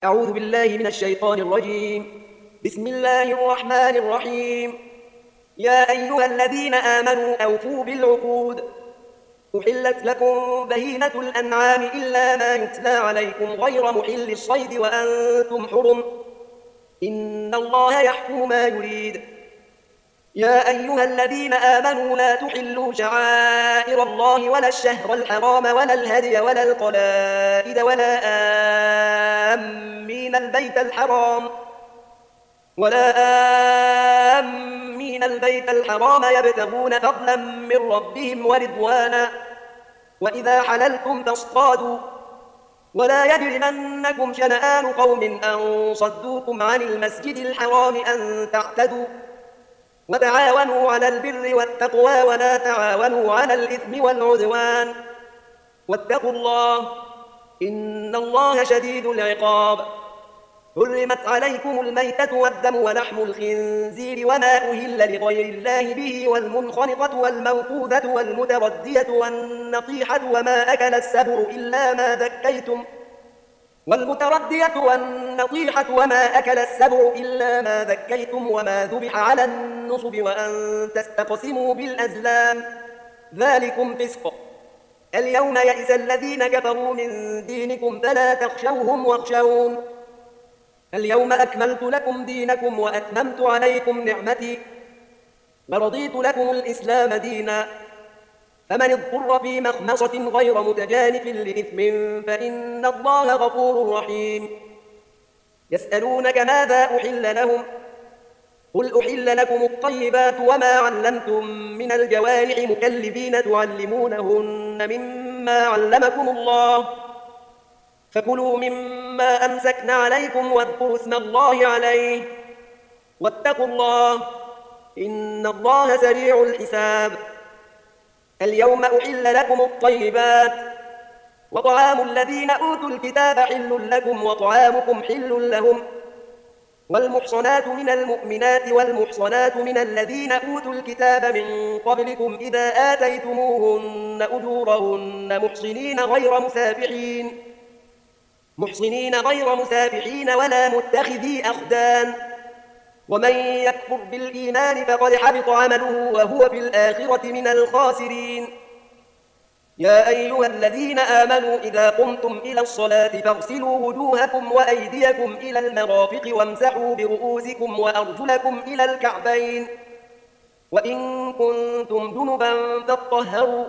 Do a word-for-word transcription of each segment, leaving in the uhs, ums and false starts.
أعوذ بالله من الشيطان الرجيم. بسم الله الرحمن الرحيم. يا أيها الذين آمنوا أوفوا بالعقود. أحلت لكم بهيمة الأنعام إلا ما يتلى عليكم غير محل الصيد وأنتم حرم. إن الله يحكم ما يريد. يا أيها الذين آمنوا لا تحلوا شعائر الله ولا الشهر الحرام ولا الهدي ولا القلائد ولا آمين البيت الحرام ولا آمين البيت الحرام يبتغون فضلا من ربهم ورضوانا وإذا حللتم فاصطادوا ولا يجرمنكم شنآن قوم أن صدوكم عن المسجد الحرام أن تعتدوا وتعاونوا على البر والتقوى ولا تعاونوا على الإثم والعدوان واتقوا الله إن الله شديد العقاب. حرمت عليكم الميتة والدم ولحم الخنزير وما أهل لغير الله به والمنخنقة والموقوذة والمتردية والنطيحة وما أكل السبع إلا ما ذكيتم والمتردية والنطيحة وما أكل السبع إلا ما ذكيتم وما ذبح على النصب وأن تستقسموا بالأزلام ذلكم فسق. اليوم يئس الذين كفروا من دينكم فلا تخشوهم واخشون. اليوم أكملت لكم دينكم وأتممت عليكم نعمتي ورضيت لكم الإسلام دينا فمن اضطر في مخمصة غير متجانف لإثم فإن الله غفور رحيم. يسألونك ماذا أحل لهم قل أحل لكم الطيبات وما علمتم من الجوارح مكلبين تعلمونهن مما علمكم الله فكلوا مما أمسكن عليكم واذكروا اسم الله عليه واتقوا الله إن الله سريع الحساب. اليوم أحل لكم الطيبات وطعام الذين أوتوا الكتاب حل لكم وطعامكم حل لهم والمحصنات من المؤمنات والمحصنات من الذين أوتوا الكتاب من قبلكم إذا آتيتموهن أجورهن محصنين غير مسافحين محصنين غير مسافحين ولا متخذي أخدان ومن يكفر بالإيمان فقد حبط عمله وهو في الآخرة من الخاسرين. يا أيها الذين آمنوا إذا قمتم إلى الصلاة فاغسلوا وجوهكم وأيديكم إلى المرافق وامسحوا برؤوسكم وأرجلكم إلى الكعبين وإن كنتم جنبا فاطهروا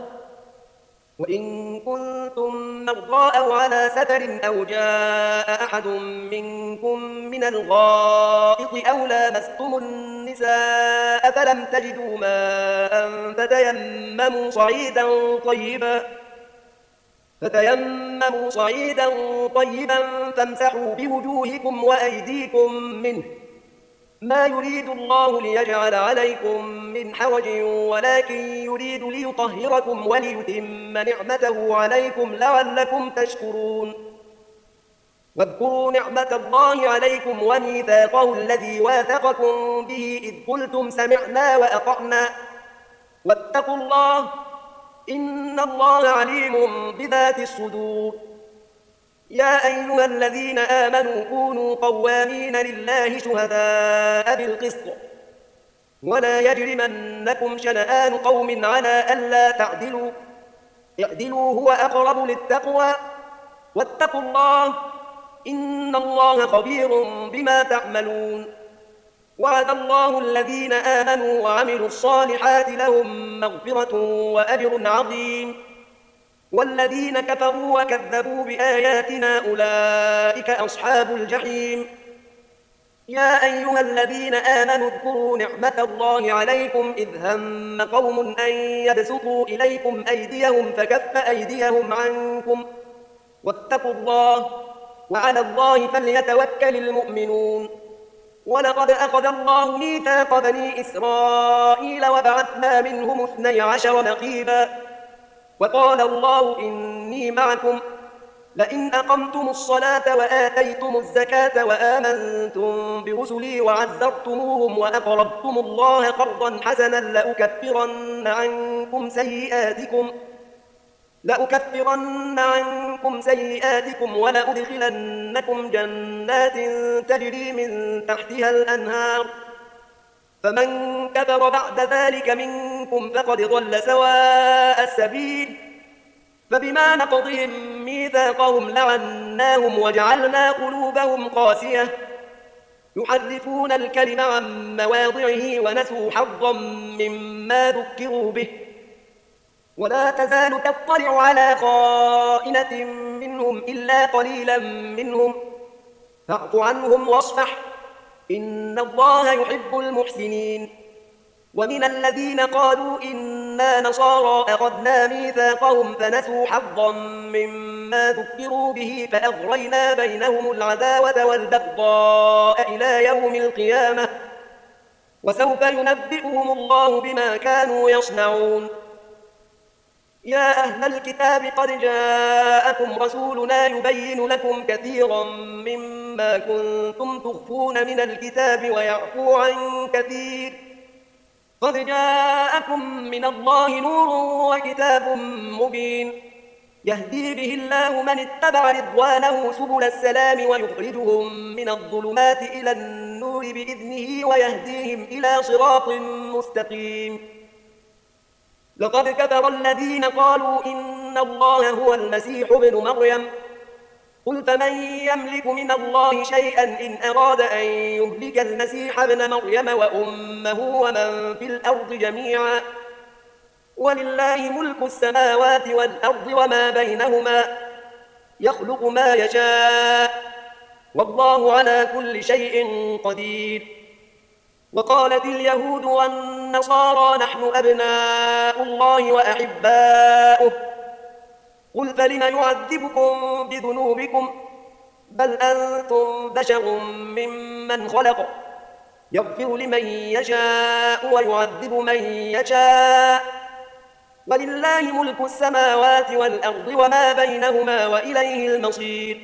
وإن كنتم مرضى أو على سفر أو جاء أحد منكم من الغائط أو لامستم النساء فلم تجدوا ماء فتيمموا صعيدا طيبا فتيمموا صعيدا طيبا فامسحوا بوجوهكم وأيديكم منه ما يريد الله ليجعل عليكم من حرج ولكن يريد ليطهركم وليتم نعمته عليكم لعلكم تشكرون. واذكروا نعمة الله عليكم وميثاقه الذي واثقكم به إذ قلتم سمعنا وأطعنا واتقوا الله إن الله عليم بذات الصدور. يا أيها الذين آمنوا كونوا قوامين لله شهداء بالقسط ولا يجرمنكم شنآن قوم على ألا تعدلوا اعدلوا هو أقرب للتقوى واتقوا الله إن الله خبير بما تعملون. وعد الله الذين آمنوا وعملوا الصالحات لهم مغفرة وأجر عظيم والذين كفروا وكذبوا بآياتنا أولئك أصحاب الجحيم. يا أيها الذين آمنوا اذكروا نعمة الله عليكم إذ هم قوم أن يبسطوا إليكم أيديهم فكف أيديهم عنكم واتقوا الله وعلى الله فليتوكل المؤمنون. ولقد أخذ الله ميثاق بني إسرائيل وبعثنا منهم اثني عشر نقيبا وقال الله إني معكم لئن أقمتم الصلاة وآتيتم الزكاة وآمنتم برسلي وعزرتموهم وأقرضتم الله قرضا حسنا لأكفرن عنكم سيئاتكم لأكفرن عنكم سيئاتكم ولأدخلنكم جنات تجري من تحتها الأنهار فمن كفر بعد ذلك منكم فقد ضل سواء السبيل فبما نقضهم ميثاقهم لعناهم وجعلنا قلوبهم قاسية يحرفون الكلم عن مواضعه ونسوا حظا مما ذكروا به ولا تزال تطلع على خائنة منهم إلا قليلا منهم فاعف عنهم واصفح إن الله يحب المحسنين ومن الذين قالوا إنا نصارى أخذنا ميثاقهم فنسوا حظا مما ذكروا به فأغرينا بينهم العداوة والبغضاء إلى يوم القيامة وسوف ينبئهم الله بما كانوا يصنعون يا أهل الكتاب قد جاءكم رسولنا يبين لكم كثيرا مما كنتم تخفون من الكتاب ويعفو عن كثير قد جاءكم من الله نور وكتاب مبين يهدي به الله من اتبع رضوانه سبل السلام ويخرجهم من الظلمات إلى النور بإذنه ويهديهم إلى صراط مستقيم لقد كفر الذين قالوا إن الله هو المسيح ابن مريم قل فمن يملك من الله شيئا إن أراد أن يهلك المسيح ابن مريم وأمه ومن في الأرض جميعا ولله ملك السماوات والأرض وما بينهما يخلق ما يشاء والله على كل شيء قدير وقالت اليهود والنصارى نحن أبناء الله وأحباؤه قل فلم يعذبكم بذنوبكم بل أنتم بشر ممن خلق يغفر لمن يشاء ويعذب من يشاء ولله ملك السماوات والأرض وما بينهما وإليه المصير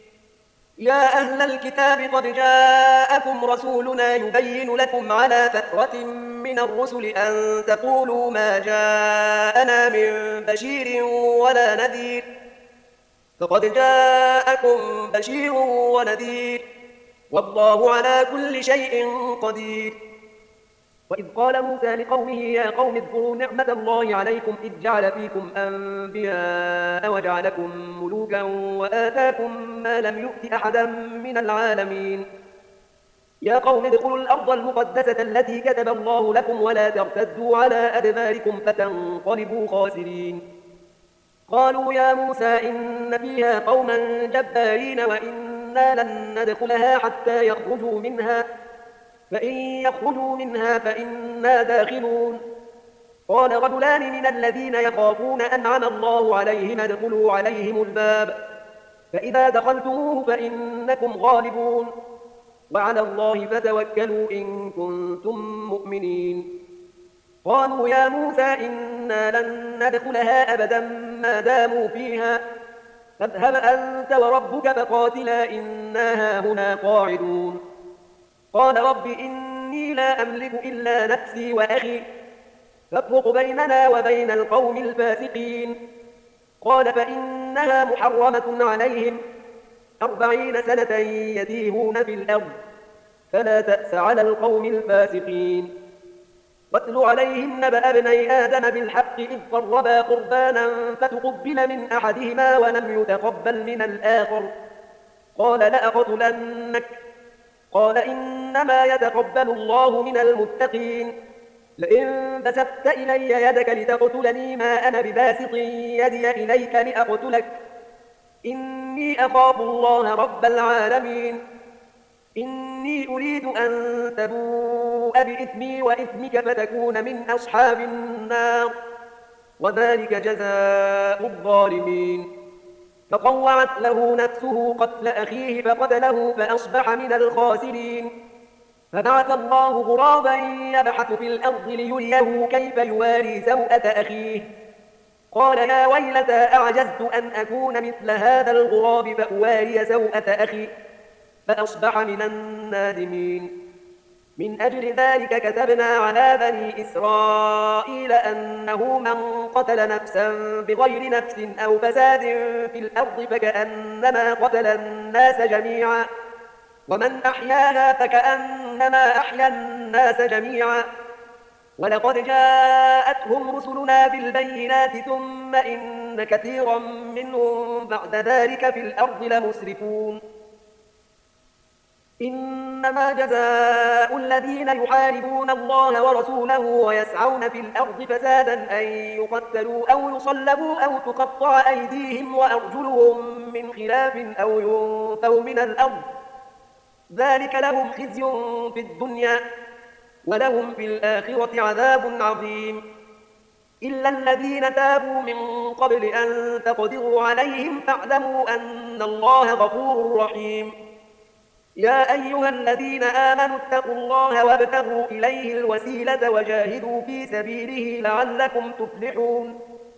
يا أهل الكتاب قد جاءكم رسولنا يبين لكم على فترة من الرسل أن تقولوا ما جاءنا من بشير ولا نذير فقد جاءكم بشير ونذير والله على كل شيء قدير وإذ قال موسى لقومه يا قوم اذكروا نعمة الله عليكم إذ جعل فيكم أنبياء وجعلكم ملوكا وآتاكم ما لم يؤت أحدا من العالمين يا قوم ادخلوا الأرض المقدسة التي كتب الله لكم ولا ترتدوا على أدباركم فتنقلبوا خاسرين قالوا يا موسى إن فيها قوما جبارين وإنا لن ندخلها حتى يخرجوا منها فإن يخرجوا منها فإنا داخلون قال رجلان من الذين يخافون أنعم الله عليهم ادخلوا عليهم الباب فإذا دخلتموه فإنكم غالبون وعلى الله فتوكلوا إن كنتم مؤمنين قالوا يا موسى إنا لن ندخلها أبدا ما داموا فيها فاذهب أنت وربك فقاتلا إنا هاهنا قاعدون قال رب إني لا أملك إلا نفسي وأخي فافرق بيننا وبين القوم الفاسقين قال فإنها محرمة عليهم أربعين سنة يتيهون في الأرض فلا تأس على القوم الفاسقين واتل عليهم نبأ ابني آدم بالحق إذ قربا قربانا فتقبل من أحدهما ولم يتقبل من الآخر قال لأقتلنك قال إنما يتقبل الله من المتقين لئن بسطت إلي يدك لتقتلني ما أنا بباسط يدي إليك لأقتلك إني أخاف الله رب العالمين إني أريد أن تبوء بإثمي وإثمك فتكون من أصحاب النار وذلك جزاء الظالمين فطوعت له نفسه قتل أخيه فقتله فأصبح من الخاسرين فبعث الله غرابا يبحث في الأرض ليريه كيف يواري سوءة أخيه قال يا ويلتى أعجزت أن أكون مثل هذا الغراب فأواري سوءة أخي فأصبح من النادمين من أجل ذلك كتبنا على بني إسرائيل أنه من قتل نفسا بغير نفس أو فساد في الأرض فكأنما قتل الناس جميعا، ومن أحياها فكأنما أحيا الناس جميعا. ولقد جاءتهم رسلنا بالبينات ثم إن كثيرا منهم بعد ذلك في الأرض لمسرفون. إنما جزاء الذين يحاربون الله ورسوله ويسعون في الأرض فسادا أن يقتلوا أو يصلبوا أو تقطع أيديهم وأرجلهم من خلاف أو ينفوا من الأرض، ذلك لهم خزي في الدنيا ولهم في الآخرة عذاب عظيم. إلا الذين تابوا من قبل أن تقدروا عليهم فاعلموا أن الله غفور رحيم. يا أيها الذين آمنوا اتقوا الله وابتغوا إليه الوسيلة وجاهدوا في سبيله لعلكم تفلحون.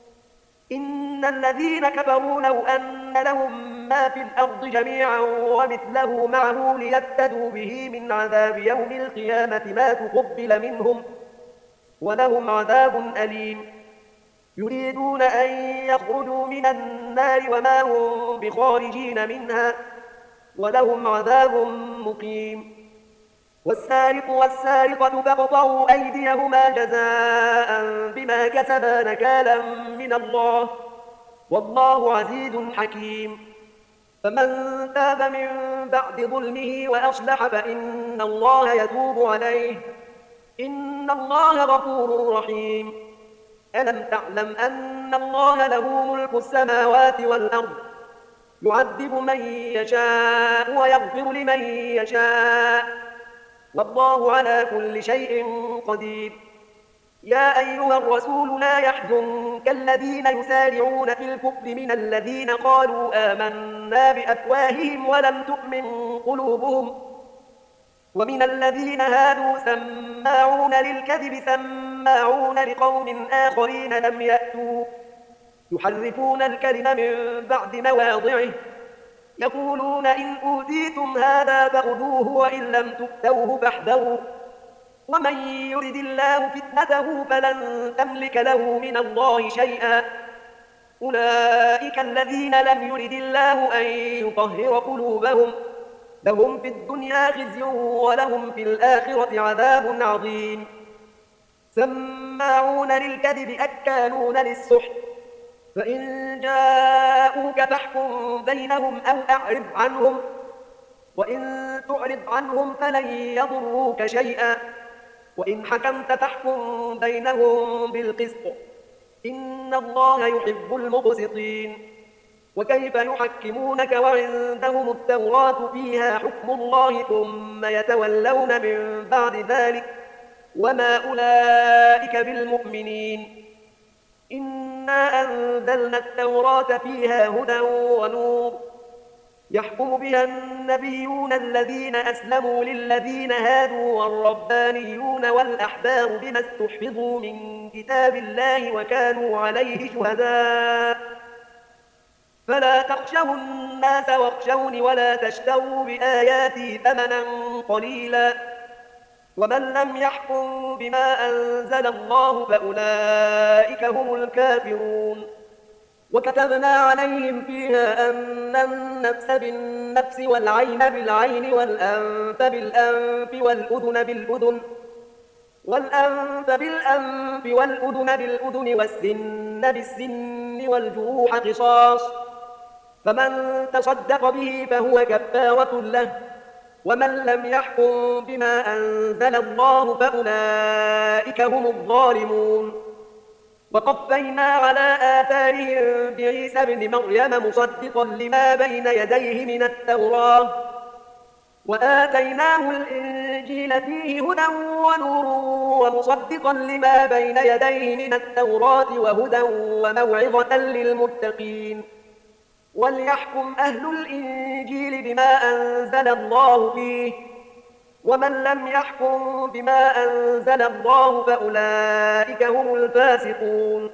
إن الذين كفروا لو أن لهم ما في الأرض جميعا ومثله معه ليفتدوا به من عذاب يوم القيامة ما تقبل منهم ولهم عذاب أليم. يريدون أن يخرجوا من النار وما هم بخارجين منها ولهم عذاب مقيم. والسارق والسارقة فاقطعوا أيديهما جزاء بما كسبا نكالا من الله والله عزيز حكيم. فمن تاب من بعد ظلمه وأصلح فإن الله يتوب عليه إن الله غفور رحيم. ألم تعلم أن الله له ملك السماوات والأرض يعذب من يشاء ويغفر لمن يشاء والله على كل شيء قدير. يا أيها الرسول لا يحزنك الذين يسارعون في الكفر من الذين قالوا آمنا بأفواههم ولم تؤمن قلوبهم، ومن الذين هادوا سماعون للكذب سماعون لقوم آخرين لم يأتوا يحرفون الكلم من بعد مواضعه يقولون إن أوتيتم هذا فخذوه وإن لم تؤتوه فاحذروا ومن يرد الله فتنته فلن تملك له من الله شيئا. أولئك الذين لم يرد الله أن يطهر قلوبهم لهم في الدنيا خزي ولهم في الآخرة عذاب عظيم. سماعون للكذب أكالون للسحت فإن جاءوك فاحكم بينهم أو أعرض عنهم وإن تعرض عنهم فلن يضروك شيئا وإن حكمت فاحكم بينهم بالقسط إن الله يحب المقسطين. وكيف يحكمونك وعندهم التوراة فيها حكم الله ثم يتولون من بعد ذلك وما أولئك بالمؤمنين. إنا أنزلنا التوراة فيها هدى ونور يحكم بها النبيون الذين أسلموا للذين هادوا والربانيون والأحبار بما استحفظوا من كتاب الله وكانوا عليه شهداء فلا تخشوا الناس واخشوني ولا تشتروا بآياتي ثمنا قليلا ومن لم يحكم بما أنزل الله فأولئك هم الكافرون. وكتبنا عليهم فيها أن النفس بالنفس والعين بالعين والأنف بالأنف والأذن بالأذن والأنف بالأنف والأذن بالأذن والسن بالسن والجروح قصاص فمن تصدق به فهو كفارة له ومن لم يحكم بما أنزل الله فأولئك هم الظالمون. وقفينا على آثارهم بعيسى ابن مريم مصدقا لما بين يديه من التوراة وآتيناه الإنجيل فيه هدى ونور ومصدقا لما بين يديه من التوراة وهدى وموعظة للمتقين. وليحكم أهل الإنجيل بما أنزل الله فيه ومن لم يحكم بما أنزل الله فأولئك هم الفاسقون.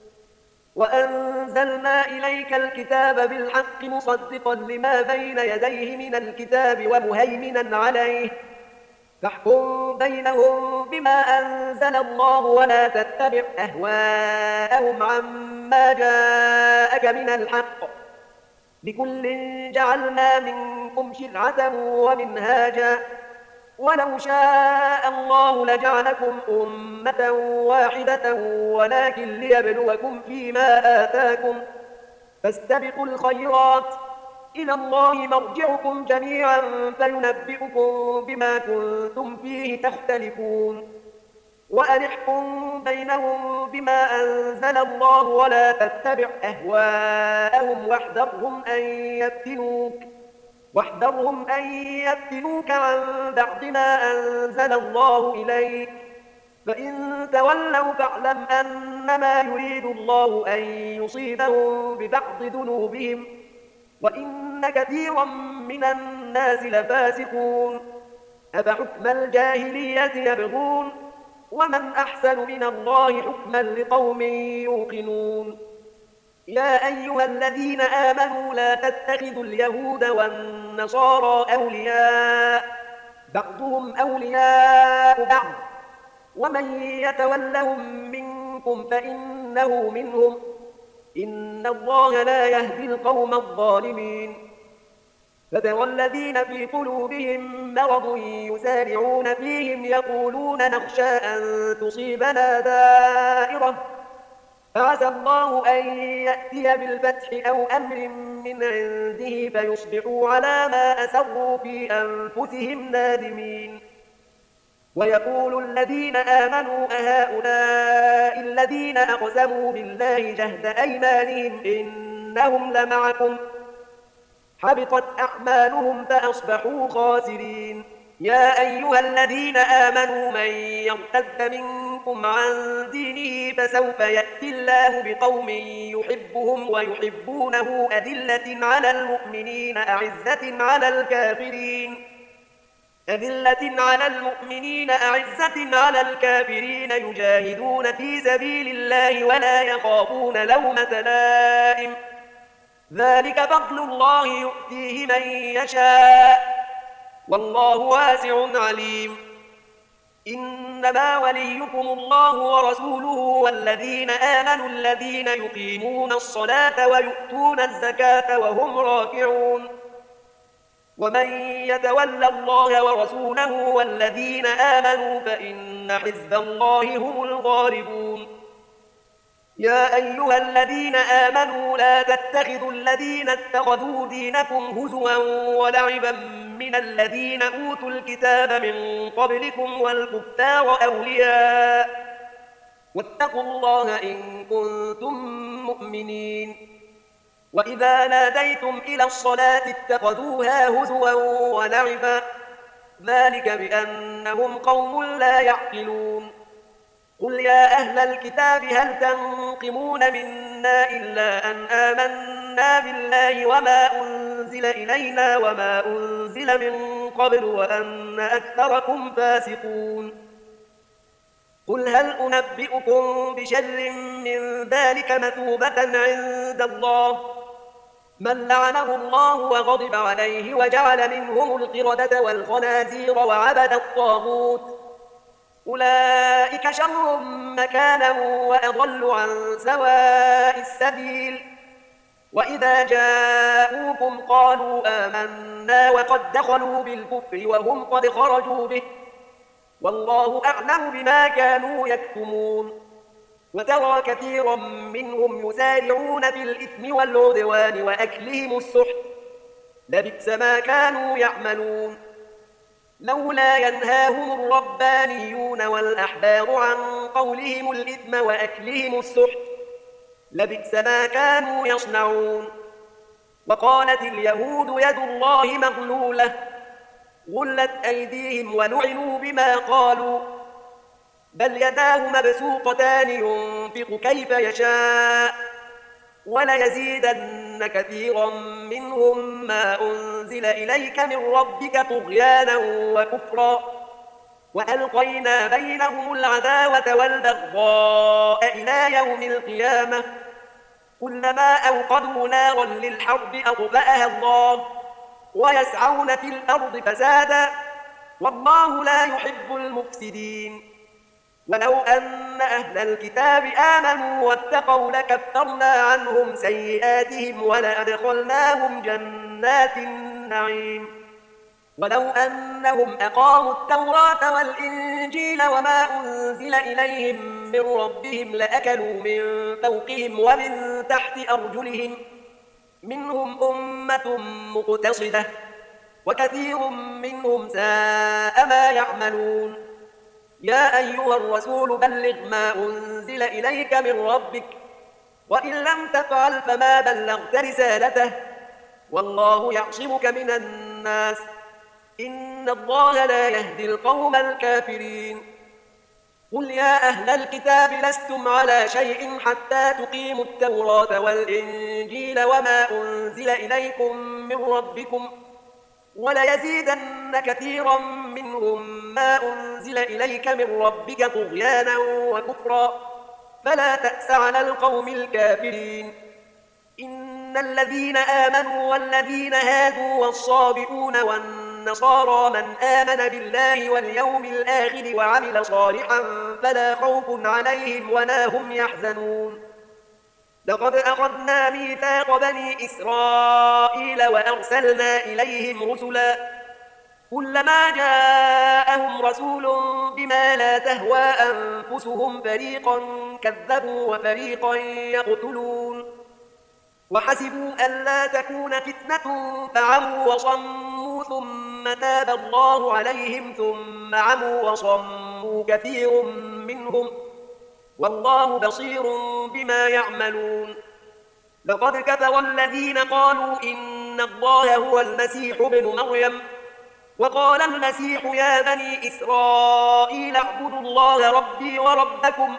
وأنزلنا إليك الكتاب بالحق مصدقا لما بين يديه من الكتاب ومهيمنا عليه فاحكم بينهم بما أنزل الله ولا تتبع أهواءهم عما جاءك من الحق، لكل جعلنا منكم شرعة ومنهاجا، ولو شاء الله لجعلكم أمة واحدة ولكن ليبلوكم فيما آتاكم، فاستبقوا الخيرات، إلى الله مرجعكم جميعا فينبئكم بما كنتم فيه تختلفون. وأن احكم بينهم بما أنزل الله ولا تتبع أهواءهم واحذرهم أن يفتنوك واحذرهم أن يفتنوك عن بعد ما أنزل الله إليك، فإن تولوا فاعلم أنما يريد الله أن يصيبهم ببعض ذنوبهم، وإن كثيرا من الناس لفاسقون. أفحكم الجاهلية يبغون ومن أحسن من الله حكما لقوم يوقنون. يا أيها الذين آمنوا لا تتخذوا اليهود والنصارى أولياء بعضهم أولياء بعض ومن يتولهم منكم فإنه منهم، إن الله لا يهدي القوم الظالمين. فترى الذين في قلوبهم مرض يسارعون فيهم يقولون نخشى أن تصيبنا دائرة، فعسى الله أن يأتي بالفتح أو أمر من عنده فيصبحوا على ما أسروا في أنفسهم نادمين. ويقول الذين آمنوا أهؤلاء الذين أقسموا بالله جهد أيمانهم إنهم لمعكم، حبطت أعمالهم فأصبحوا خاسرين. يا أيها الذين آمنوا من يرتد منكم عن دينه فسوف يأتي الله بقوم يحبهم ويحبونه أذلة على المؤمنين أعزة على الكافرين أذلة على المؤمنين أعزة على الكافرين يجاهدون في سبيل الله ولا يخافون لومة لائم، ذلك فضل الله يؤتيه من يشاء والله واسع عليم. إنما وليكم الله ورسوله والذين آمنوا الذين يقيمون الصلاة ويؤتون الزكاة وهم راكعون، ومن يتول الله ورسوله والذين آمنوا فإن حزب الله هم الغالبون. يا أيها الذين آمنوا لا تتخذوا الذين اتخذوا دينكم هزوا ولعبا من الذين أوتوا الكتاب من قبلكم والكفار أولياء، واتقوا الله إن كنتم مؤمنين. وإذا ناديتم إلى الصلاة اتخذوها هزوا ولعبا، ذلك بأنهم قوم لا يعقلون. قل يا أهل الكتاب هل تنقمون منا إلا أن آمنا بالله وما أنزل إلينا وما أنزل من قبل وأن أكثركم فاسقون. قل هل أنبئكم بشر من ذلك مثوبة عند الله، من لعنه الله وغضب عليه وجعل منهم القردة والخنازير وعبد الطاغوت، أولئك شر مكانا وأضل عن سواء السبيل. وإذا جاءوكم قالوا آمنا وقد دخلوا بالكفر وهم قد خرجوا به، والله أعلم بما كانوا يكتمون. وترى كثيرا منهم يسارعون في الإثم والعدوان وأكلهم السحت، لبئس ما كانوا يعملون. لولا ينهاهم الربانيون والأحبار عن قولهم الإثم وأكلهم السحت، لبئس ما كانوا يصنعون. وقالت اليهود يد الله مغلولة، غلت أيديهم ولعنوا بما قالوا، بل يداه مبسوطتان ينفق كيف يشاء، وليزيدن كثيرا منهم ما أنزل إليك من ربك طغيانا وكفرا، وألقينا بينهم العداوة والبغضاء إلى يوم القيامة، كلما أوقدوا نارا للحرب أطفأها الله، ويسعون في الأرض فسادا، والله لا يحب المفسدين. ولو أن أهل الكتاب آمنوا واتقوا لكفرنا عنهم سيئاتهم ولأدخلناهم جنات النعيم. ولو أنهم أقاموا التوراة والإنجيل وما أنزل إليهم من ربهم لأكلوا من فوقهم ومن تحت أرجلهم، منهم أمة مقتصدة وكثير منهم ساء ما يعملون. يا أيها الرسول بلغ ما أنزل إليك من ربك، وإن لم تفعل فما بلغت رسالته، والله يعصمك من الناس، إن الله لا يهدي القوم الكافرين. قل يا أهل الكتاب لستم على شيء حتى تقيموا التوراة والإنجيل وما أنزل إليكم من ربكم، وليزيدن كثيرا منهم ما أنزل إليك من ربك طغيانا وكفرا، فلا تأس على القوم الكافرين. إن الذين آمنوا والذين هادوا والصابئون والنصارى من آمن بالله واليوم الآخر وعمل صالحا فلا خوف عليهم ولا هم يحزنون. لقد أخذنا ميثاق بني إسرائيل وأرسلنا إليهم رسلا كلما جاءهم رسول بما لا تهوى أنفسهم فريقا كذبوا وفريقا يقتلون، وحسبوا ألا تكون فتنة فعموا وصموا ثم تاب الله عليهم ثم عموا وصموا كثير منهم، والله بصير بما يعملون. لقد كفر الذين قالوا إن الله هو المسيح ابن مريم، وقال المسيح يا بني إسرائيل اعبدوا الله ربي وربكم،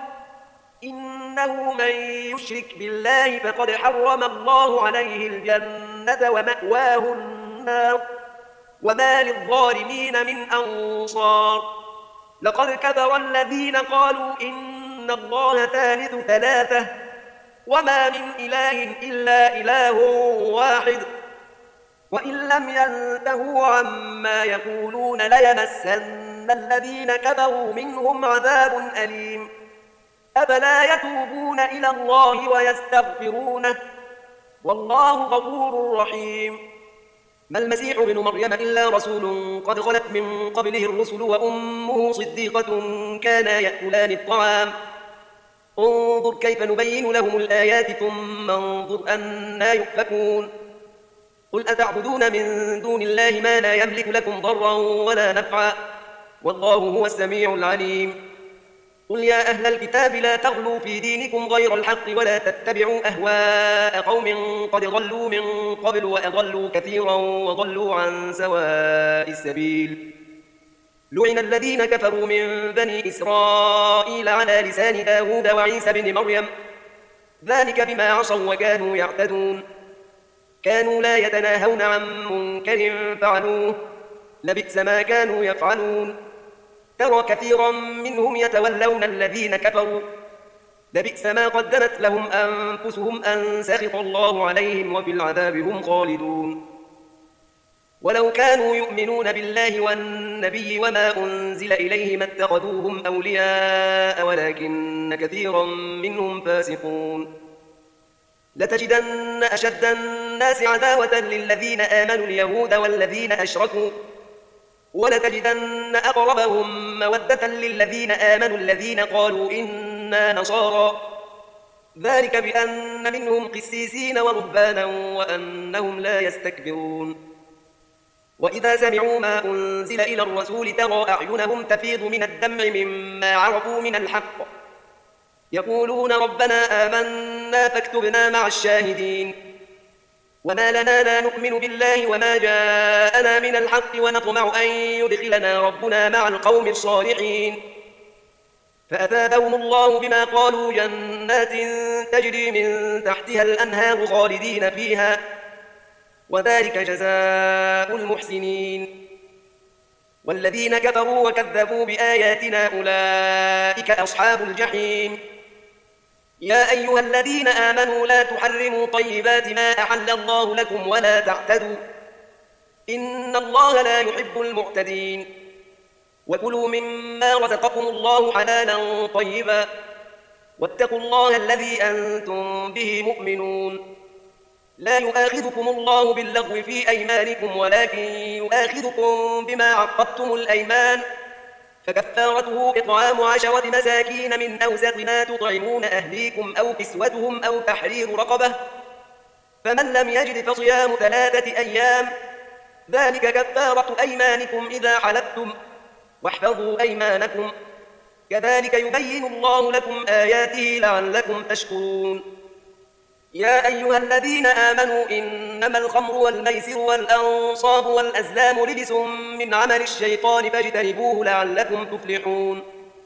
إنه من يشرك بالله فقد حرم الله عليه الجنة ومأواه النار وما للظالمين من أنصار. لقد كفر الذين قالوا إن الله ثالث ثلاثة وما من إله إلا إله واحد، وإن لم ينتهوا عما يقولون ليمسن الذين كفروا منهم عذاب أليم. أفلا يتوبون إلى الله ويستغفرونه والله غفور رحيم. ما المسيح ابن مريم إلا رسول قد خلت من قبله الرسل وأمه صديقة كانا يأكلان الطعام، انظر كيف نبين لهم الآيات ثم انظر أنا يؤفكون. قل أتعبدون من دون الله ما لا يملك لكم ضرا ولا نفعا والله هو السميع العليم. قل يا أهل الكتاب لا تغلوا في دينكم غير الحق ولا تتبعوا أهواء قوم قد ضلوا من قبل وأضلوا كثيرا وضلوا عن سواء السبيل. لعن الذين كفروا من بني إسرائيل على لسان داود وعيسى بن مريم ذلك بما عصوا وكانوا يعتدون، كانوا لا يتناهون عن منكر فعلوه لبئس ما كانوا يفعلون. ترى كثيرا منهم يتولون الذين كفروا لبئس ما قدمت لهم أنفسهم أن سخط الله عليهم وفي العذاب هم خالدون. ولو كانوا يؤمنون بالله والنبي وما أنزل إليه ما اتخذوهم أولياء ولكن كثيرا منهم فاسقون. لتجدن أشد الناس عداوة للذين آمنوا اليهود والذين أشركوا، ولتجدن أقربهم مودة للذين آمنوا الذين قالوا إنا نصارى، ذلك بأن منهم قسيسين ورهبانا وأنهم لا يستكبرون. وإذا سمعوا ما أنزل إلى الرسول ترى أعينهم تفيض من الدمع مما عرفوا من الحق، يقولون ربنا آمنا فاكتبنا مع الشاهدين. وما لنا لا نؤمن بالله وما جاءنا من الحق ونطمع أن يدخلنا ربنا مع القوم الصالحين، فأثابهم الله بما قالوا جنات تجري من تحتها الأنهار خالدين فيها، وذلك جزاء المحسنين. والذين كفروا وكذبوا بآياتنا أولئك أصحاب الجحيم. يا أيها الذين آمنوا لا تحرموا طيبات ما أحل الله لكم ولا تعتدوا إن الله لا يحب المعتدين. وكلوا مما رزقكم الله حلالا طيبا واتقوا الله الذي أنتم به مؤمنون. لا يؤاخذكم الله باللغو في أيمانكم ولكن يؤاخذكم بما عقدتم الأيمان، فكفارته إطعام عشرة مساكين من أوسط ما تطعمون أهليكم أو كسوتهم أو تحرير رقبة، فمن لم يجد فصيام ثلاثة أيام، ذلك كفارة أيمانكم إذا حلفتم، واحفظوا أيمانكم، كذلك يبين الله لكم آياته لعلكم تشكرون. يا أيها الذين آمنوا إنما الخمر والميسر والأنصاب والأزلام رجس من عمل الشيطان فاجتنبوه لعلكم تفلحون.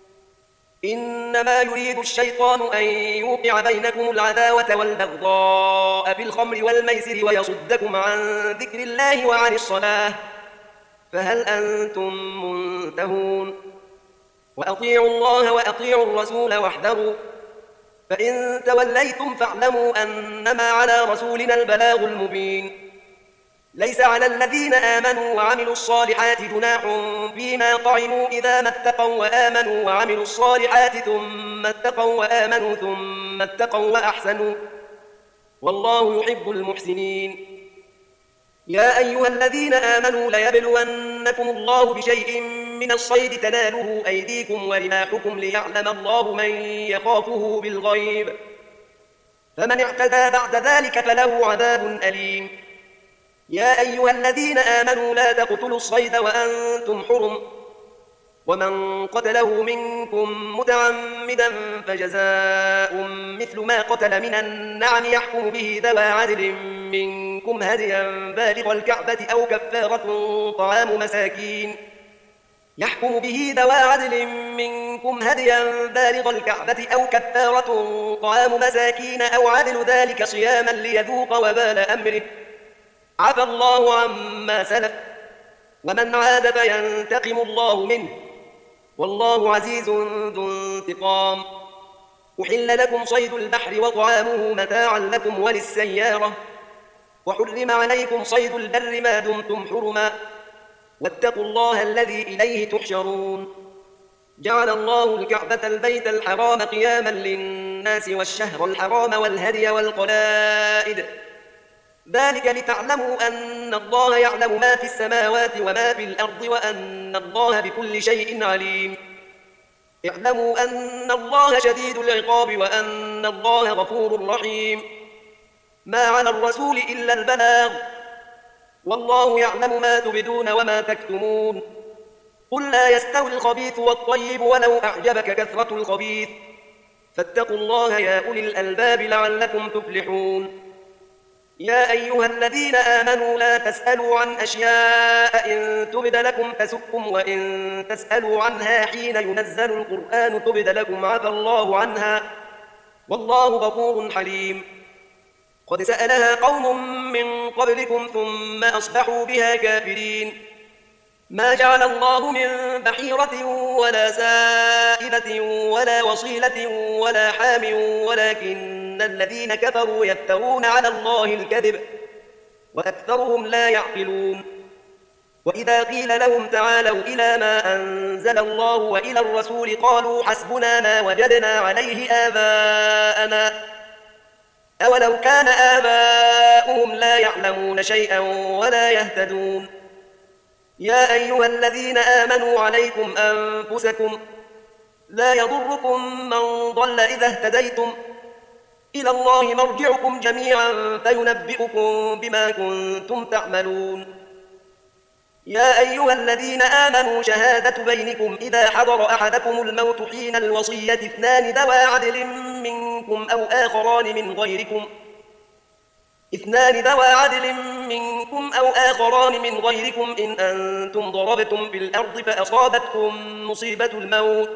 إنما يريد الشيطان أن يوقع بينكم العداوة والبغضاء في الخمر والميسر ويصدكم عن ذكر الله وعن الصلاة، فهل أنتم منتهون؟ وأطيعوا الله وأطيعوا الرسول واحذروا، فإن توليتم فاعلموا أنما على رسولنا البلاغ المبين. ليس على الذين آمنوا وعملوا الصالحات جناح فيما طعموا إذا ما اتقوا وآمنوا وعملوا الصالحات ثم اتقوا وآمنوا ثم اتقوا وأحسنوا، والله يحب المحسنين. يا أيها الذين آمنوا ليبلونكم الله بشيء من الصيد تناله أيديكم ورماحكم ليعلم الله من يخافه بالغيب، فمن اعتدى بعد ذلك فله عذاب أليم. يا أيها الذين آمنوا لا تقتلوا الصيد وأنتم حرم، ومن قتله منكم متعمدا فجزاء مثل ما قتل من النعم يحكم به ذوى عدل منكم هديا بالغ الكعبة أو كفارة طعام مساكين يحكم به ذوى عدل منكم هديا بالغ الكعبة أو كفارة طعام مساكين أو عدل ذلك صياما ليذوق وبال أمره، عفى الله عما سلف، ومن عاد فينتقم الله منه، والله عزيز ذو انتقام. أحل لكم صيد البحر وطعامه متاعا لكم وللسيارة، وحرم عليكم صيد البر ما دمتم حرما، واتقوا الله الذي إليه تحشرون. جعل الله الكعبة البيت الحرام قياما للناس والشهر الحرام والهدي والقلائد، ذلك لتعلموا أن الله يعلم ما في السماوات وما في الأرض وأن الله بكل شيء عليم. اعلموا أن الله شديد العقاب وأن الله غفور رحيم. ما على الرسول إلا البلاغ، والله يعلم ما تبدون وما تكتمون. قل لا يستوي الخبيث والطيب ولو أعجبك كثرة الخبيث، فاتقوا الله يا أولي الألباب لعلكم تفلحون. يا أيها الذين آمنوا لا تسألوا عن أشياء إن تبد لكم تسؤكم، وإن تسألوا عنها حين ينزل القرآن تبد لكم عفى الله عنها، والله غفور حليم. قد سألها قوم من قبلكم ثم أصبحوا بها كافرين. ما جعل الله من بحيرة ولا سائبة ولا وصيلة ولا حام، ولكن الذين كفروا يفترون على الله الكذب وأكثرهم لا يعقلون. وإذا قيل لهم تعالوا إلى ما أنزل الله وإلى الرسول قالوا حسبنا ما وجدنا عليه آباءنا، أولو كان آباؤهم لا يعلمون شيئا ولا يهتدون. يا أيها الذين آمنوا عليكم أنفسكم، لا يضركم من ضل إذا اهتديتم، إلى الله مرجعكم جميعا فينبئكم بما كنتم تعملون. يا أيها الذين آمنوا شهادة بينكم إذا حضر أحدكم الموت حين الوصية اثنان ذوى عدل منكم أو آخران من غيركم اثنان ذوى عدل منكم أو آخران من غيركم إن أنتم ضربتم في الأرض فأصابتكم مصيبة الموت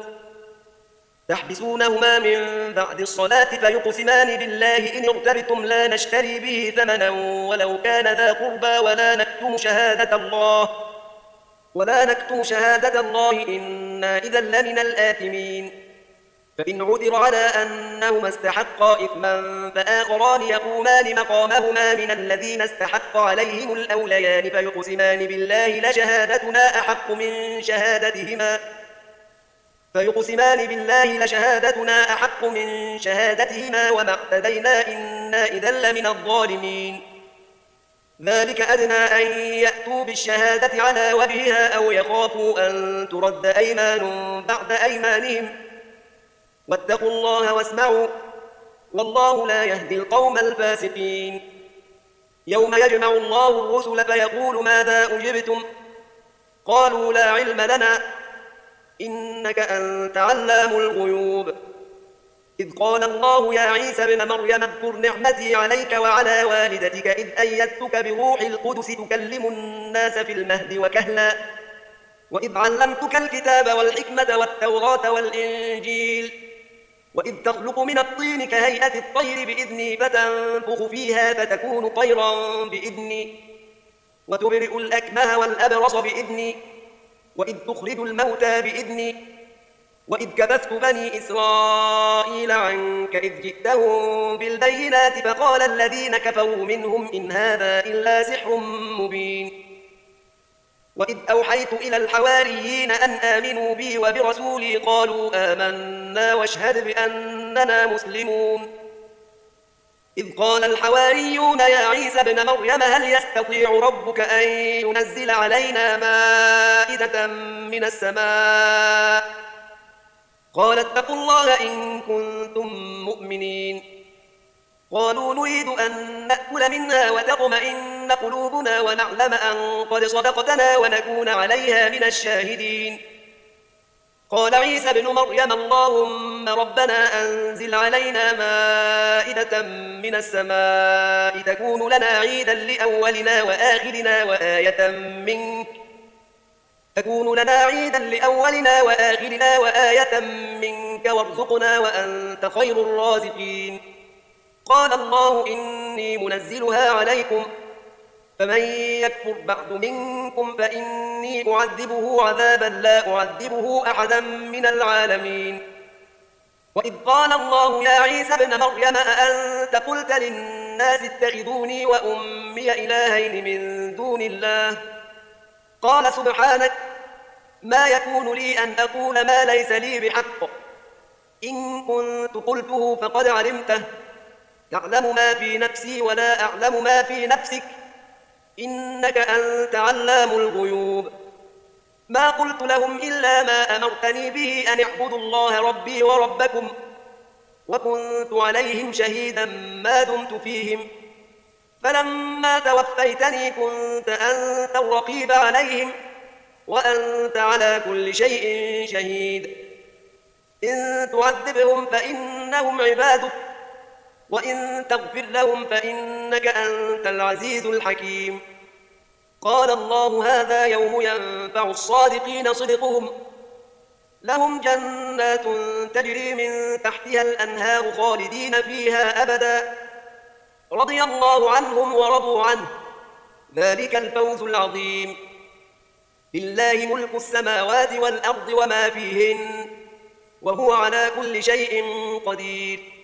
تحبسونهما من بعد الصلاة فيقسمان بالله إن ارتبتم لا نشتري به ثمنا ولو كان ذا قربى ولا نكتم شهادة الله ولا نكتم شهادة الله إنا إذا لمن الآثمين. فإن عثر على أنهما استحقا إثما فآخران يقومان مقامهما من الذين استحق عليهم الأوليان فيقسمان بالله لشهادتنا أحق من شهادتهما فيقسمان بالله لشهادتنا أحق من شهادتهما وما اعتدينا إنا إذا لمن الظالمين. ذلك أدنى أن يأتوا بالشهادة على وجهها أو يخافوا أن ترد أيمان بعد أيمانهم واتقوا الله واسمعوا والله لا يهدي القوم الفاسقين. يوم يجمع الله الرسل فيقول ماذا أجبتم قالوا لا علم لنا إنك أنت علام الغيوب. إذ قال الله يا عيسى ابن مريم اذكر نعمتي عليك وعلى والدتك إذ أيدتك بروح القدس تكلم الناس في المهد وكهلا وإذ علمتك الكتاب والحكمة والتوراة والإنجيل وإذ تخلق من الطين كهيئة الطير بإذني فتنفخ فيها فتكون طيرا بإذني وتبرئ الأكمه والأبرص بإذني وإذ تخرج الموتى بإذني وإذ كففت بني إسرائيل عنك إذ جئتهم بالبينات فقال الذين كفروا منهم إن هذا إلا سحر مبين. وإذ أوحيت إلى الحواريين أن آمنوا بي وبرسولي قالوا آمنا واشهد بأننا مسلمون. إذ قال الحواريون يا عيسى ابن مريم هل يستطيع ربك أن ينزل علينا مائدة من السماء قال اتقوا الله إن كنتم مؤمنين. قالوا نريد أن نأكل منها وتطمئن قلوبنا ونعلم أن قد صدقتنا ونكون عليها من الشاهدين. قال عيسى ابن مريم اللهم ربنا أنزل علينا مائدة من السماء تكون لنا عيدا لأولنا وآخرنا وآية منك تكون لنا عيدا لأولنا وآخرنا وآية منك وارزقنا وأنت خير الرازقين. قال الله إني منزلها عليكم فمن يكفر بعد منكم فإني أعذبه عذابا لا أعذبه أحدا من العالمين. وإذ قال الله يا عيسى ابن مريم أأنت قلت للناس اتخذوني وأمي إلهين من دون الله قال سبحانك ما يكون لي أن أقول ما ليس لي بحق إن كنت قلته فقد علمته تعلم ما في نفسي ولا أعلم ما في نفسك إنك أنت علام الغيوب. ما قلت لهم إلا ما أمرتني به أن اعبدوا الله ربي وربكم وكنت عليهم شهيدا ما دمت فيهم فلما توفيتني كنت أنت الرقيب عليهم وأنت على كل شيء شهيد. إن تعذبهم فإنهم عبادك وإن تغفر لهم فإنك أنت العزيز الحكيم. قال الله هذا يوم ينفع الصادقين صدقهم لهم جنات تجري من تحتها الأنهار خالدين فيها أبدا رضي الله عنهم ورضوا عنه ذلك الفوز العظيم. لله ملك السماوات والأرض وما فيهن وهو على كل شيء قدير.